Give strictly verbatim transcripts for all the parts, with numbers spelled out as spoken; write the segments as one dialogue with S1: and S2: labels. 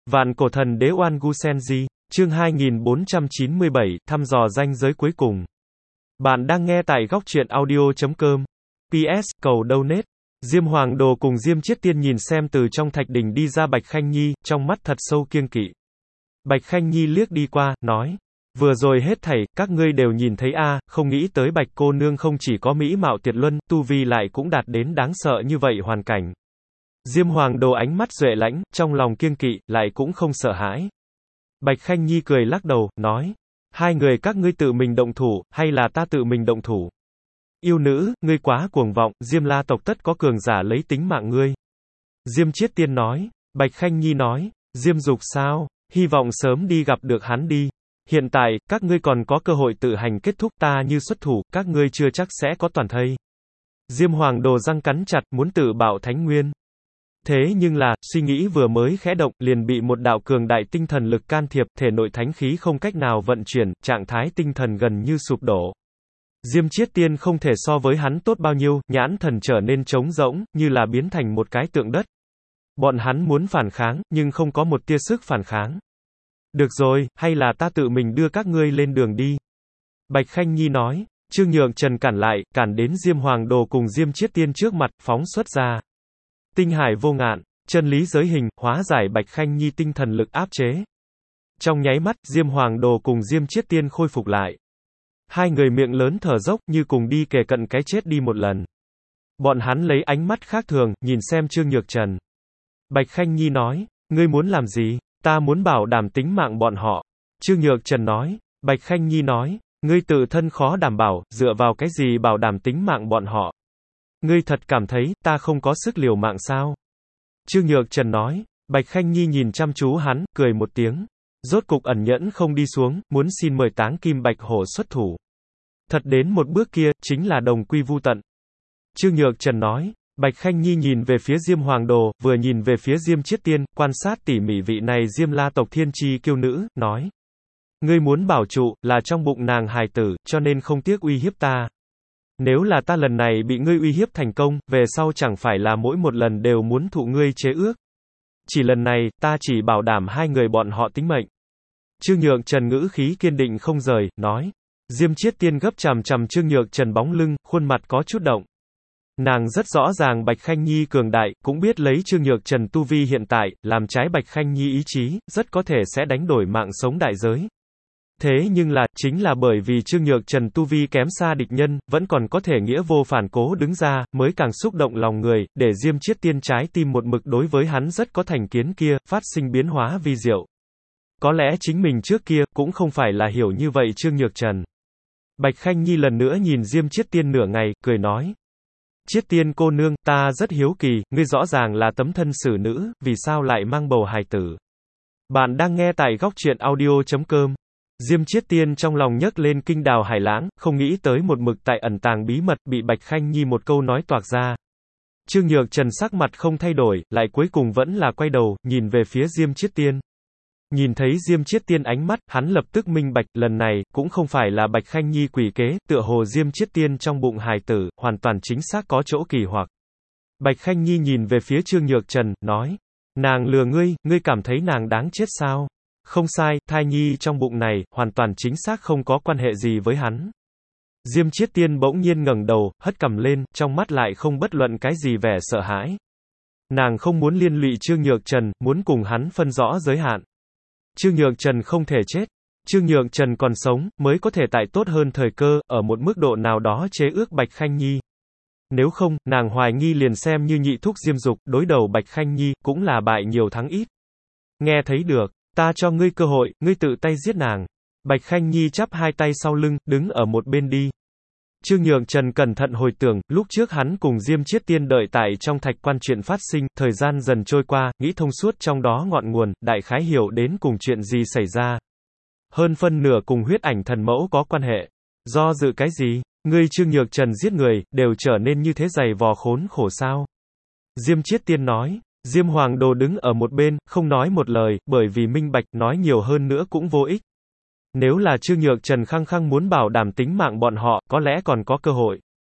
S1: Vạn cổ thần đế Oan Gu Senji, chương hai nghìn bốn trăm chín mươi bảy, thăm dò ranh giới cuối cùng. Bạn đang nghe tại góc truyện audio chấm com. pê ét, cầu donate. Diêm Hoàng Đồ cùng Diêm Chiết Tiên nhìn xem từ trong thạch đỉnh đi ra Bạch Khanh Nhi, trong mắt thật sâu kiêng kỵ. Bạch Khanh Nhi liếc đi qua, nói. Vừa rồi hết thảy, các ngươi đều nhìn thấy a, không nghĩ tới Bạch cô nương không chỉ có mỹ mạo tuyệt luân, tu vi lại cũng đạt đến đáng sợ như vậy hoàn cảnh. Diêm Hoàng Đồ ánh mắt duệ lãnh, trong lòng kiêng kỵ, lại cũng không sợ hãi. Bạch Khanh Nhi cười lắc đầu, nói. Hai người các ngươi tự mình động thủ, hay là ta tự mình động thủ? Yêu nữ, ngươi quá cuồng vọng, Diêm La tộc tất có cường giả lấy tính mạng ngươi. Diêm Chiết Tiên nói. Bạch Khanh Nhi nói. Diêm Dục sao? Hy vọng sớm đi gặp được hắn đi. Hiện tại, các ngươi còn có cơ hội tự hành kết thúc, ta như xuất thủ, các ngươi chưa chắc sẽ có toàn thây. Diêm Hoàng Đồ răng cắn chặt, muốn tự bạo thánh nguyên. Thế nhưng là, suy nghĩ vừa mới khẽ động, liền bị một đạo cường đại tinh thần lực can thiệp, thể nội thánh khí không cách nào vận chuyển, trạng thái tinh thần gần như sụp đổ. Diêm Chiết Tiên không thể so với hắn tốt bao nhiêu, nhãn thần trở nên trống rỗng, như là biến thành một cái tượng đất. Bọn hắn muốn phản kháng, nhưng không có một tia sức phản kháng. Được rồi, hay là ta tự mình đưa các ngươi lên đường đi. Bạch Khanh Nhi nói. Trương Nhượng Trần cản lại, cản đến Diêm Hoàng Đồ cùng Diêm Chiết Tiên trước mặt, phóng xuất ra. Tinh hải vô ngạn, chân lý giới hình, hóa giải Bạch Khanh Nhi tinh thần lực áp chế. Trong nháy mắt, Diêm Hoàng Đồ cùng Diêm Chiết Tiên khôi phục lại. Hai người miệng lớn thở dốc, như cùng đi kề cận cái chết đi một lần. Bọn hắn lấy ánh mắt khác thường, nhìn xem Trương Nhược Trần. Bạch Khanh Nhi nói, ngươi muốn làm gì? Ta muốn bảo đảm tính mạng bọn họ. Trương Nhược Trần nói. Bạch Khanh Nhi nói, ngươi tự thân khó đảm bảo, dựa vào cái gì bảo đảm tính mạng bọn họ? Ngươi thật cảm thấy, ta không có sức liều mạng sao? Trương Nhược Trần nói. Bạch Khanh Nhi nhìn chăm chú hắn, cười một tiếng. Rốt cục ẩn nhẫn không đi xuống, muốn xin mời Táng Kim Bạch Hổ xuất thủ. Thật đến một bước kia, chính là đồng quy vu tận. Trương Nhược Trần nói. Bạch Khanh Nhi nhìn về phía Diêm Hoàng Đồ, vừa nhìn về phía Diêm Chiết Tiên, quan sát tỉ mỉ vị này Diêm La tộc thiên chi kiêu nữ, nói. Ngươi muốn bảo trụ, là trong bụng nàng hài tử, cho nên không tiếc uy hiếp ta. Nếu là ta lần này bị ngươi uy hiếp thành công, về sau chẳng phải là mỗi một lần đều muốn thụ ngươi chế ước. Chỉ lần này, ta chỉ bảo đảm hai người bọn họ tính mệnh. Trương Nhượng Trần ngữ khí kiên định không rời, nói. Diêm Chiết Tiên gấp chằm chằm Trương Nhượng Trần bóng lưng, khuôn mặt có chút động. Nàng rất rõ ràng Bạch Khanh Nhi cường đại, cũng biết lấy Trương Nhược Trần tu vi hiện tại, làm trái Bạch Khanh Nhi ý chí, rất có thể sẽ đánh đổi mạng sống đại giới. Thế nhưng là, chính là bởi vì Trương Nhược Trần tu vi kém xa địch nhân, vẫn còn có thể nghĩa vô phản cố đứng ra, mới càng xúc động lòng người, để Diêm Chiết Tiên trái tim một mực đối với hắn rất có thành kiến kia, phát sinh biến hóa vi diệu. Có lẽ chính mình trước kia, cũng không phải là hiểu như vậy Trương Nhược Trần. Bạch Khanh Nhi lần nữa nhìn Diêm Chiết Tiên nửa ngày, cười nói. Chiết Tiên cô nương, ta rất hiếu kỳ, ngươi rõ ràng là tấm thân xử nữ, vì sao lại mang bầu hài tử? Bạn đang nghe tại góc truyện audio chấm com. Diêm Chiết Tiên trong lòng nhấc lên kinh đào hải lãng, không nghĩ tới một mực tại ẩn tàng bí mật, bị Bạch Khanh Nhi một câu nói toạc ra. Trương Nhược Trần sắc mặt không thay đổi, lại cuối cùng vẫn là quay đầu, nhìn về phía Diêm Chiết Tiên. Nhìn thấy Diêm Chiết Tiên ánh mắt, hắn lập tức minh bạch, lần này, cũng không phải là Bạch Khanh Nhi quỷ kế, tựa hồ Diêm Chiết Tiên trong bụng hài tử, hoàn toàn chính xác có chỗ kỳ hoặc. Bạch Khanh Nhi nhìn về phía Trương Nhược Trần, nói. Nàng lừa ngươi, ngươi cảm thấy nàng đáng chết sao? Không sai, thai nhi trong bụng này, hoàn toàn chính xác không có quan hệ gì với hắn. Diêm Chiết Tiên bỗng nhiên ngẩng đầu, hất cằm lên, trong mắt lại không bất luận cái gì vẻ sợ hãi. Nàng không muốn liên lụy Trương Nhược Trần, muốn cùng hắn phân rõ giới hạn. Trương Nhược Trần không thể chết. Trương Nhược Trần còn sống, mới có thể tại tốt hơn thời cơ, ở một mức độ nào đó chế ước Bạch Khanh Nhi. Nếu không, nàng hoài nghi liền xem như nhị thúc Diêm Dục, đối đầu Bạch Khanh Nhi, cũng là bại nhiều thắng ít. Nghe thấy được. Ta cho ngươi cơ hội, ngươi tự tay giết nàng. Bạch Khanh Nhi chắp hai tay sau lưng, đứng ở một bên đi. Trương Nhượng Trần cẩn thận hồi tưởng, lúc trước hắn cùng Diêm Chiết Tiên đợi tại trong thạch quan chuyện phát sinh, thời gian dần trôi qua, nghĩ thông suốt trong đó ngọn nguồn, đại khái hiểu đến cùng chuyện gì xảy ra. Hơn phân nửa cùng huyết ảnh thần mẫu có quan hệ. Do dự cái gì? Ngươi Trương Nhược Trần giết người, đều trở nên như thế dày vò khốn khổ sao? Diêm Chiết Tiên nói. Diêm Hoàng Đồ đứng ở một bên, không nói một lời, bởi vì minh bạch, nói nhiều hơn nữa cũng vô ích. Nếu là Trương Nhược Trần khăng khăng muốn bảo đảm tính mạng bọn họ, có lẽ còn có cơ hội.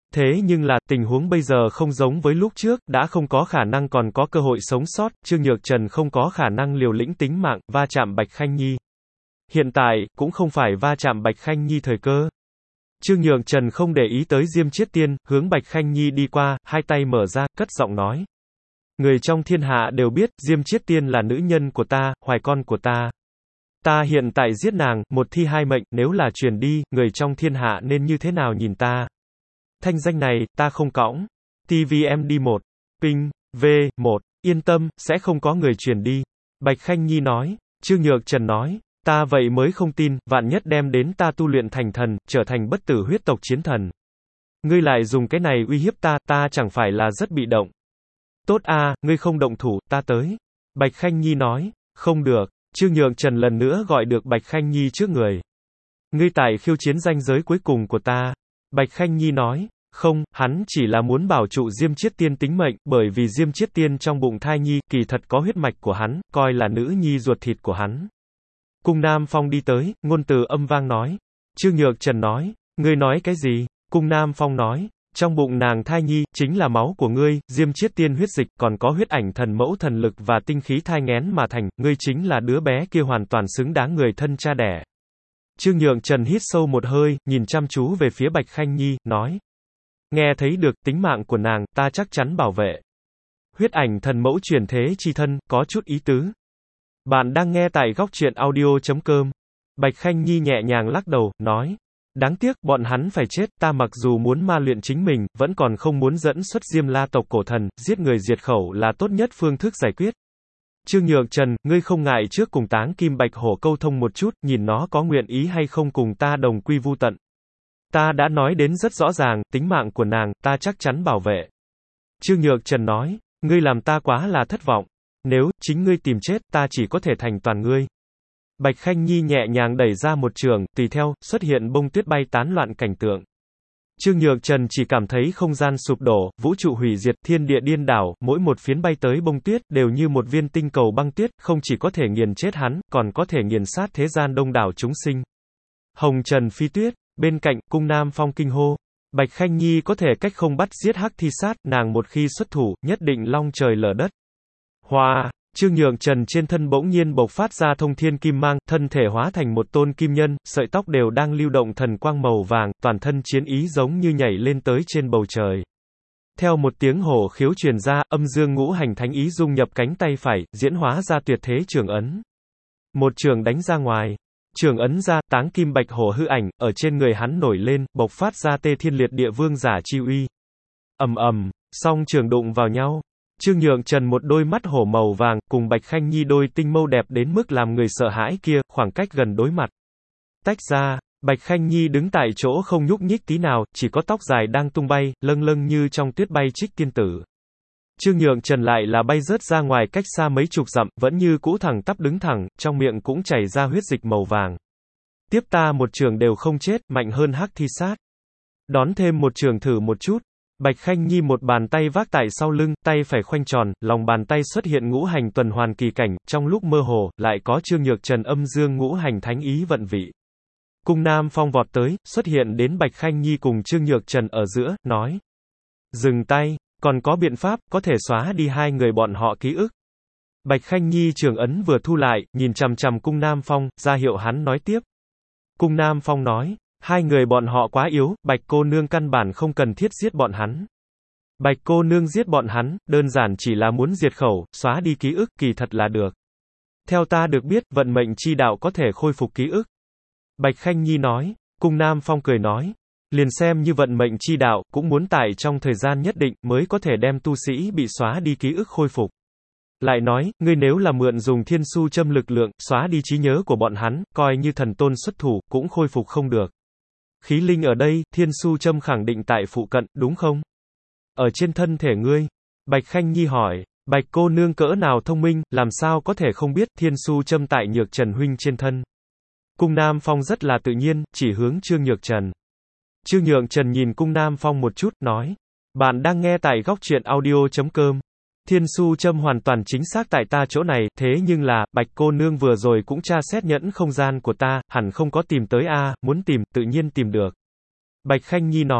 S1: Thế nhưng là, tình huống bây giờ không giống với lúc trước, đã không có khả năng còn có cơ hội sống sót, Trương Nhược Trần không có khả năng liều lĩnh tính mạng, va chạm Bạch Khanh Nhi. Hiện tại, cũng không phải va chạm Bạch Khanh Nhi thời cơ. Trương Nhược Trần không để ý tới Diêm Chiết Tiên, hướng Bạch Khanh Nhi đi qua, hai tay mở ra, cất giọng nói. Người trong thiên hạ đều biết, Diêm Chiết Tiên là nữ nhân của ta, hoài con của ta. Ta hiện tại giết nàng, một thi hai mệnh, nếu là truyền đi, người trong thiên hạ nên như thế nào nhìn ta? Thanh danh này, ta không cõng. tê vê em đê một. Ping, V, một. Yên tâm, sẽ không có người truyền đi. Bạch Khanh Nhi nói. Trương Nhược Trần nói. Ta vậy mới không tin, vạn nhất đem đến ta tu luyện thành thần, trở thành bất tử huyết tộc chiến thần. Ngươi lại dùng cái này uy hiếp ta, ta chẳng phải là rất bị động. Tốt a, ngươi không động thủ, ta tới. Bạch Khanh Nhi nói. Không được. Trương Nhược Trần lần nữa gọi được Bạch Khanh Nhi trước người. Ngươi tại khiêu chiến ranh giới cuối cùng của ta. Bạch Khanh Nhi nói. Không, hắn chỉ là muốn bảo trụ Diêm Chiết Tiên tính mệnh, bởi vì Diêm Chiết Tiên trong bụng thai nhi, kỳ thật có huyết mạch của hắn, coi là nữ nhi ruột thịt của hắn. Cung Nam Phong đi tới, ngôn từ âm vang nói. Trương Nhược Trần nói. Ngươi nói cái gì? Cung Nam Phong nói. Trong bụng nàng thai nhi, chính là máu của ngươi, Diêm Chiết Tiên huyết dịch, còn có huyết ảnh thần mẫu thần lực và tinh khí thai nghén mà thành, ngươi chính là đứa bé kia hoàn toàn xứng đáng người thân cha đẻ. Trương Nhược Trần hít sâu một hơi, nhìn chăm chú về phía Bạch Khanh Nhi, nói. Nghe thấy được, tính mạng của nàng, ta chắc chắn bảo vệ. Huyết ảnh thần mẫu chuyển thế chi thân, có chút ý tứ. Bạn đang nghe tại góc truyện audio chấm com. Bạch Khanh Nhi nhẹ nhàng lắc đầu, nói. Đáng tiếc, bọn hắn phải chết, ta mặc dù muốn ma luyện chính mình, vẫn còn không muốn dẫn xuất Diêm La tộc cổ thần, giết người diệt khẩu là tốt nhất phương thức giải quyết. Trương Nhược Trần, ngươi không ngại trước cùng Táng Kim Bạch Hổ câu thông một chút, nhìn nó có nguyện ý hay không cùng ta đồng quy vu tận. Ta đã nói đến rất rõ ràng, tính mạng của nàng, ta chắc chắn bảo vệ. Trương Nhược Trần nói, ngươi làm ta quá là thất vọng. Nếu, chính ngươi tìm chết, ta chỉ có thể thành toàn ngươi. Bạch Khanh Nhi nhẹ nhàng đẩy ra một trường, tùy theo, xuất hiện bông tuyết bay tán loạn cảnh tượng. Trương Nhược Trần chỉ cảm thấy không gian sụp đổ, vũ trụ hủy diệt, thiên địa điên đảo, mỗi một phiến bay tới bông tuyết, đều như một viên tinh cầu băng tuyết, không chỉ có thể nghiền chết hắn, còn có thể nghiền sát thế gian đông đảo chúng sinh. Hồng Trần phi tuyết, bên cạnh, Cung Nam Phong kinh hô. Bạch Khanh Nhi có thể cách không bắt giết hắc thi sát, nàng một khi xuất thủ, nhất định long trời lở đất. Hoa, Trương Nhược Trần trên thân bỗng nhiên bộc phát ra thông thiên kim mang, thân thể hóa thành một tôn kim nhân, sợi tóc đều đang lưu động thần quang màu vàng, toàn thân chiến ý giống như nhảy lên tới trên bầu trời. Theo một tiếng hổ khiếu truyền ra, âm dương ngũ hành thánh ý dung nhập cánh tay phải, diễn hóa ra tuyệt thế trường ấn. Một trường đánh ra ngoài. Trường ấn ra, Táng Kim Bạch Hổ hư ảnh, ở trên người hắn nổi lên, bộc phát ra tê thiên liệt địa vương giả chi uy. Ầm ầm, song trường đụng vào nhau. Trương Nhược Trần một đôi mắt hổ màu vàng, cùng Bạch Khanh Nhi đôi tinh mâu đẹp đến mức làm người sợ hãi kia, khoảng cách gần đối mặt. Tách ra, Bạch Khanh Nhi đứng tại chỗ không nhúc nhích tí nào, chỉ có tóc dài đang tung bay, lâng lâng như trong tuyết bay trích tiên tử. Trương Nhược Trần lại là bay rớt ra ngoài cách xa mấy chục dặm, vẫn như cũ thẳng tắp đứng thẳng, trong miệng cũng chảy ra huyết dịch màu vàng. Tiếp ta một trường đều không chết, mạnh hơn hắc thi sát. Đón thêm một trường thử một chút. Bạch Khanh Nhi một bàn tay vác tại sau lưng, tay phải khoanh tròn, lòng bàn tay xuất hiện ngũ hành tuần hoàn kỳ cảnh, trong lúc mơ hồ, lại có Trương Nhược Trần âm dương ngũ hành thánh ý vận vị. Cung Nam Phong vọt tới, xuất hiện đến Bạch Khanh Nhi cùng Trương Nhược Trần ở giữa, nói. Dừng tay, còn có biện pháp, có thể xóa đi hai người bọn họ ký ức. Bạch Khanh Nhi trường ấn vừa thu lại, nhìn chằm chằm Cung Nam Phong, ra hiệu hắn nói tiếp. Cung Nam Phong nói. Hai người bọn họ quá yếu, Bạch cô nương căn bản không cần thiết giết bọn hắn. Bạch cô nương giết bọn hắn, đơn giản chỉ là muốn diệt khẩu, xóa đi ký ức, kỳ thật là được. Theo ta được biết, vận mệnh chi đạo có thể khôi phục ký ức. Bạch Khanh Nhi nói, Cung Nam Phong cười nói, liền xem như vận mệnh chi đạo, cũng muốn tại trong thời gian nhất định, mới có thể đem tu sĩ bị xóa đi ký ức khôi phục. Lại nói, ngươi nếu là mượn dùng thiên su châm lực lượng, xóa đi trí nhớ của bọn hắn, coi như thần tôn xuất thủ, cũng khôi phục không được. Khí linh ở đây, thiên su châm khẳng định tại phụ cận, đúng không? Ở trên thân thể ngươi. Bạch Khanh Nhi hỏi, Bạch cô nương cỡ nào thông minh, làm sao có thể không biết thiên su châm tại Nhược Trần huynh trên thân. Cung Nam Phong rất là tự nhiên, chỉ hướng Trương Nhược Trần. Trương Nhược Trần nhìn Cung Nam Phong một chút, nói. Bạn đang nghe tại góc truyện audio chấm com. Thiên su châm hoàn toàn chính xác tại ta chỗ này, thế nhưng là, Bạch cô nương vừa rồi cũng tra xét nhẫn không gian của ta, hẳn không có tìm tới a, muốn tìm, tự nhiên tìm được. Bạch Khanh Nhi nói,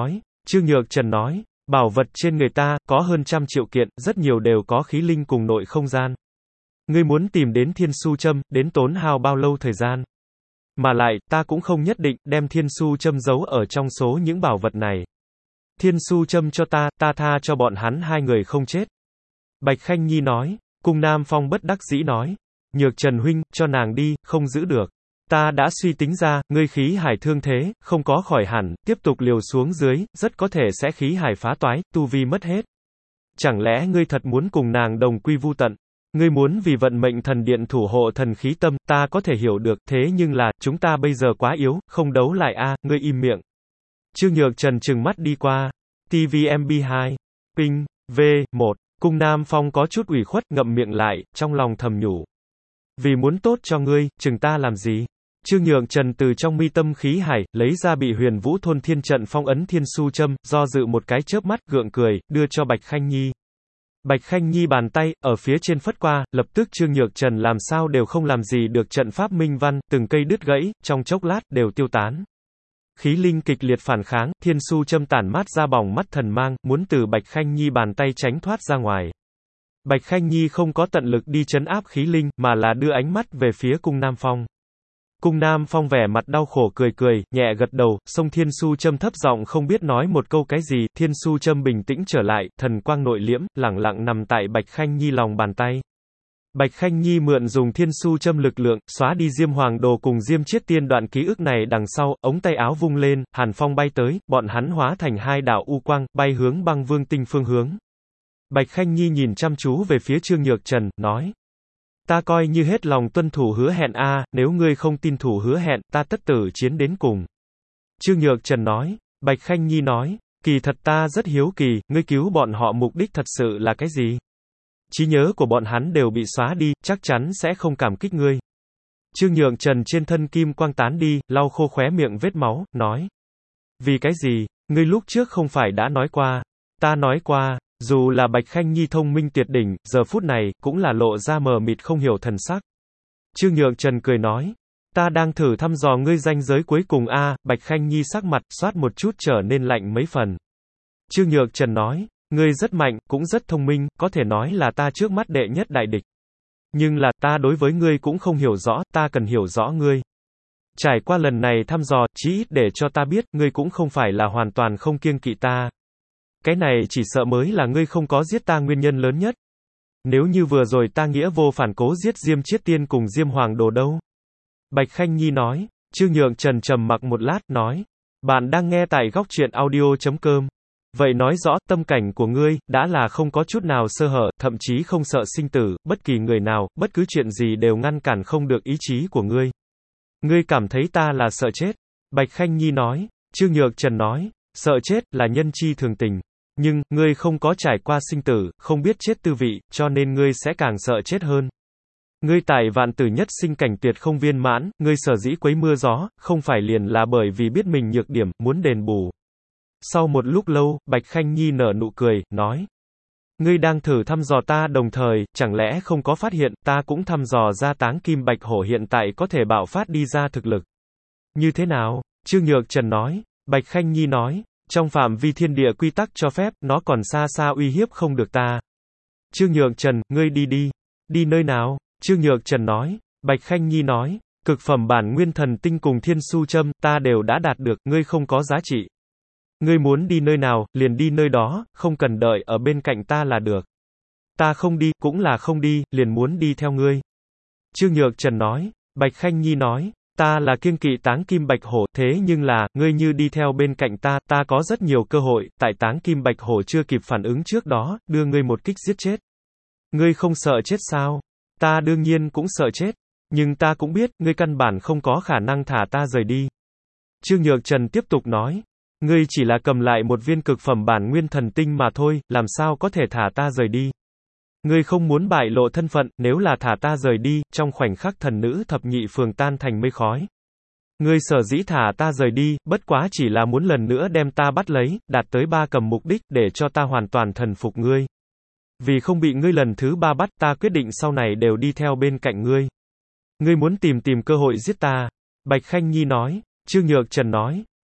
S1: Trương Nhược Trần nói, bảo vật trên người ta, có hơn trăm triệu kiện, rất nhiều đều có khí linh cùng nội không gian. Ngươi muốn tìm đến thiên su châm, đến tốn hao bao lâu thời gian? Mà lại, ta cũng không nhất định, đem thiên su châm giấu ở trong số những bảo vật này. Thiên su châm cho ta, ta tha cho bọn hắn hai người không chết. Bạch Khanh Nhi nói, Cung Nam Phong bất đắc dĩ nói, Nhược Trần huynh, cho nàng đi, không giữ được. Ta đã suy tính ra, ngươi khí hải thương thế, không có khỏi hẳn, tiếp tục liều xuống dưới, rất có thể sẽ khí hải phá toái, tu vi mất hết. Chẳng lẽ ngươi thật muốn cùng nàng đồng quy vu tận? Ngươi muốn vì vận mệnh thần điện thủ hộ thần khí tâm, ta có thể hiểu được, thế nhưng là, chúng ta bây giờ quá yếu, không đấu lại a, ngươi im miệng. Trương Nhược Trần trừng mắt đi qua. tê vê em bê hai. Ping. V. một. Cung Nam Phong có chút ủy khuất, ngậm miệng lại, trong lòng thầm nhủ. Vì muốn tốt cho ngươi, chừng ta làm gì? Trương Nhược Trần từ trong mi tâm khí hải, lấy ra bị huyền vũ thôn thiên trận phong ấn thiên su châm, do dự một cái chớp mắt, gượng cười, đưa cho Bạch Khanh Nhi. Bạch Khanh Nhi bàn tay, ở phía trên phất qua, lập tức Trương Nhược Trần làm sao đều không làm gì được trận pháp minh văn, từng cây đứt gãy, trong chốc lát, đều tiêu tán. Khí linh kịch liệt phản kháng, thiên su châm tản mát ra bỏng mắt thần mang, muốn từ Bạch Khanh Nhi bàn tay tránh thoát ra ngoài. Bạch Khanh Nhi không có tận lực đi trấn áp khí linh, mà là đưa ánh mắt về phía Cung Nam Phong. Cung Nam Phong vẻ mặt đau khổ cười cười, nhẹ gật đầu, song thiên su châm thấp giọng không biết nói một câu cái gì, thiên su châm bình tĩnh trở lại, thần quang nội liễm, lẳng lặng nằm tại Bạch Khanh Nhi lòng bàn tay. Bạch Khanh Nhi mượn dùng thiên su châm lực lượng, xóa đi Diêm Hoàng Đồ cùng Diêm Chiết Tiên đoạn ký ức này đằng sau, ống tay áo vung lên, hàn phong bay tới, bọn hắn hóa thành hai đạo u quang, bay hướng Băng Vương Tinh phương hướng. Bạch Khanh Nhi nhìn chăm chú về phía Trương Nhược Trần, nói. Ta coi như hết lòng tuân thủ hứa hẹn a, nếu ngươi không tin thủ hứa hẹn, ta tất tử chiến đến cùng. Trương Nhược Trần nói. Bạch Khanh Nhi nói, kỳ thật ta rất hiếu kỳ, ngươi cứu bọn họ mục đích thật sự là cái gì? Trí nhớ của bọn hắn đều bị xóa đi, chắc chắn sẽ không cảm kích ngươi. Trương Nhược Trần trên thân kim quang tán đi, lau khô khóe miệng vết máu, nói. Vì cái gì? Ngươi lúc trước không phải đã nói qua. Ta nói qua. Dù là Bạch Khanh Nhi thông minh tuyệt đỉnh, giờ phút này, cũng là lộ ra mờ mịt không hiểu thần sắc. Trương Nhược Trần cười nói, ta đang thử thăm dò ngươi ranh giới cuối cùng a. Bạch Khanh Nhi sắc mặt, xoát một chút trở nên lạnh mấy phần. Trương Nhược Trần nói, ngươi rất mạnh, cũng rất thông minh, có thể nói là ta trước mắt đệ nhất đại địch. Nhưng là, ta đối với ngươi cũng không hiểu rõ, ta cần hiểu rõ ngươi. Trải qua lần này thăm dò, chí ít để cho ta biết, ngươi cũng không phải là hoàn toàn không kiêng kỵ ta. Cái này chỉ sợ mới là ngươi không có giết ta nguyên nhân lớn nhất. Nếu như vừa rồi ta nghĩa vô phản cố giết Diêm Chiết Tiên cùng Diêm Hoàng Đồ đâu? Bạch Khanh Nhi nói. Trương Nhược Trần trầm mặc một lát, nói. Bạn đang nghe tại góc truyện audio chấm com. Vậy nói rõ, tâm cảnh của ngươi, đã là không có chút nào sơ hở, thậm chí không sợ sinh tử, bất kỳ người nào, bất cứ chuyện gì đều ngăn cản không được ý chí của ngươi. Ngươi cảm thấy ta là sợ chết? Bạch Khanh Nhi nói. Trương Nhược Trần nói. Sợ chết, là nhân chi thường tình. Nhưng, ngươi không có trải qua sinh tử, không biết chết tư vị, cho nên ngươi sẽ càng sợ chết hơn. Ngươi tại vạn tử nhất sinh cảnh tuyệt không viên mãn, ngươi sở dĩ quấy mưa gió, không phải liền là bởi vì biết mình nhược điểm, muốn đền bù. Sau một lúc lâu, Bạch Khanh Nhi nở nụ cười, nói. Ngươi đang thử thăm dò ta đồng thời, chẳng lẽ không có phát hiện, ta cũng thăm dò ra Táng Kim Bạch Hổ hiện tại có thể bạo phát đi ra thực lực. Như thế nào? Trương Nhược Trần nói. Bạch Khanh Nhi nói. Trong phạm vi thiên địa quy tắc cho phép, nó còn xa xa uy hiếp không được ta. Trương Nhược Trần, ngươi đi đi. Đi nơi nào? Trương Nhược Trần nói. Bạch Khanh Nhi nói. Cực phẩm bản nguyên thần tinh cùng thiên su châm, ta đều đã đạt được, ngươi không có giá trị. Ngươi muốn đi nơi nào, liền đi nơi đó, không cần đợi ở bên cạnh ta là được. Ta không đi, cũng là không đi, liền muốn đi theo ngươi. Trương Nhược Trần nói. Bạch Khanh Nhi nói. Ta là kiêng kỵ Táng Kim Bạch Hổ, thế nhưng là, ngươi như đi theo bên cạnh ta, ta có rất nhiều cơ hội, tại Táng Kim Bạch Hổ chưa kịp phản ứng trước đó, đưa ngươi một kích giết chết. Ngươi không sợ chết sao? Ta đương nhiên cũng sợ chết. Nhưng ta cũng biết, ngươi căn bản không có khả năng thả ta rời đi. Trương Nhược Trần tiếp tục nói. Ngươi chỉ là cầm lại một viên cực phẩm bản nguyên thần tinh mà thôi, làm sao có thể thả ta rời đi? Ngươi không muốn bại lộ thân phận, nếu là thả ta rời đi, trong khoảnh khắc thần nữ thập nhị phường tan thành mây khói. Ngươi sở dĩ thả ta rời đi, bất quá chỉ là muốn lần nữa đem ta bắt lấy, đạt tới ba cầm mục đích, để cho ta hoàn toàn thần phục ngươi. Vì không bị ngươi lần thứ ba bắt, ta quyết định sau này đều đi theo bên cạnh ngươi. Ngươi muốn tìm tìm cơ hội giết ta. Bạch Khanh Nhi nói. Trương Nhược Trần nói.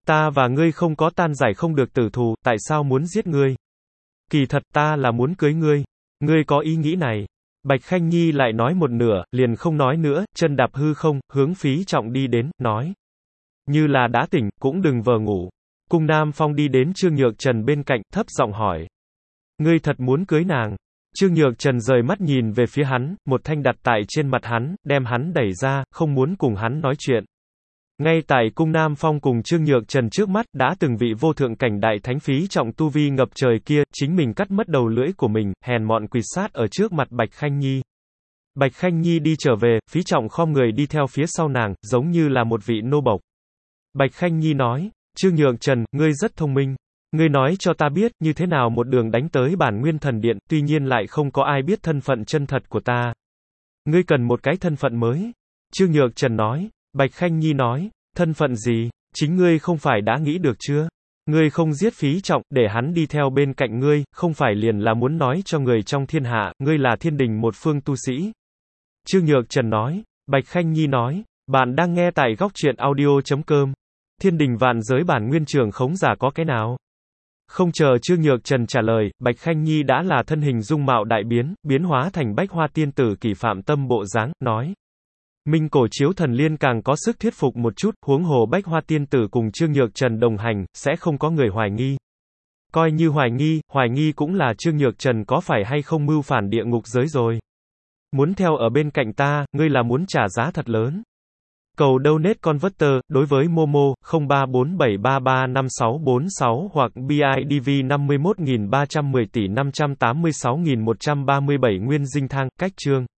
S1: Ta và ngươi không có tan giải không được tử thù, tại sao muốn giết ngươi? Kỳ thật ta là muốn cưới ngươi. Ngươi có ý nghĩ này. Bạch Khanh Nhi lại nói một nửa, liền không nói nữa, chân đạp hư không, hướng Phí Trọng đi đến, nói. Như là đã tỉnh, cũng đừng vờ ngủ. Cung Nam Phong đi đến Trương Nhược Trần bên cạnh, thấp giọng hỏi. Ngươi thật muốn cưới nàng? Trương Nhược Trần rời mắt nhìn về phía hắn, một thanh đặt tại trên mặt hắn, đem hắn đẩy ra, không muốn cùng hắn nói chuyện. Ngay tại Cung Nam Phong cùng Trương Nhược Trần trước mắt, đã từng vị vô thượng cảnh đại thánh Phí Trọng tu vi ngập trời kia, chính mình cắt mất đầu lưỡi của mình, hèn mọn quỳ sát ở trước mặt Bạch Khanh Nhi. Bạch Khanh Nhi đi trở về, Phí Trọng khom người đi theo phía sau nàng, giống như là một vị nô bộc. Bạch Khanh Nhi nói, Trương Nhược Trần, ngươi rất thông minh. Ngươi nói cho ta biết, như thế nào một đường đánh tới bản nguyên thần điện, tuy nhiên lại không có ai biết thân phận chân thật của ta. Ngươi cần một cái thân phận mới. Trương Nhược Trần nói. Bạch Khanh Nhi nói, thân phận gì, chính ngươi không phải đã nghĩ được chưa? Ngươi không giết Phí Trọng, để hắn đi theo bên cạnh ngươi, không phải liền là muốn nói cho người trong thiên hạ, ngươi là thiên đình một phương tu sĩ. Trương Nhược Trần nói, Bạch Khanh Nhi nói, bạn đang nghe tại góc truyện audio chấm com. Thiên đình vạn giới bản nguyên trường khống giả có cái nào? Không chờ Trương Nhược Trần trả lời, Bạch Khanh Nhi đã là thân hình dung mạo đại biến, biến hóa thành Bách Hoa tiên tử Kỷ Phạm Tâm bộ dáng, nói. Minh cổ chiếu thần liên càng có sức thuyết phục một chút, huống hồ Bách Hoa tiên tử cùng Trương Nhược Trần đồng hành, sẽ không có người hoài nghi. Coi như hoài nghi, hoài nghi cũng là Trương Nhược Trần có phải hay không mưu phản địa ngục giới rồi. Muốn theo ở bên cạnh ta, ngươi là muốn trả giá thật lớn. Cầu donate converter, đối với Momo, không ba bốn bảy ba ba năm sáu bốn sáu hoặc bê i đê vê năm mươi mốt nghìn ba trăm mười tỷ năm trăm tám mươi sáu nghìn một trăm ba mươi bảy Nguyên Dinh Thang, cách chương.